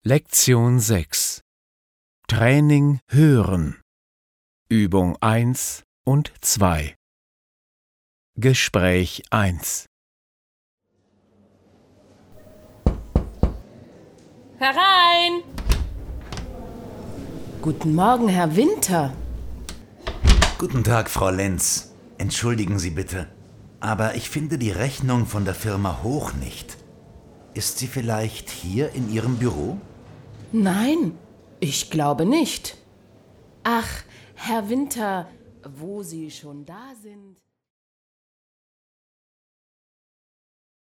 Lektion 6. Training hören. Übung 1 und 2. Gespräch 1. Herein! Guten Morgen, Herr Winter. Guten Tag, Frau Lenz. Entschuldigen Sie bitte, aber ich finde die Rechnung von der Firma Hoch nicht. Ist sie vielleicht hier in Ihrem Büro? Nein, ich glaube nicht. Ach, Herr Winter, wo Sie schon da sind.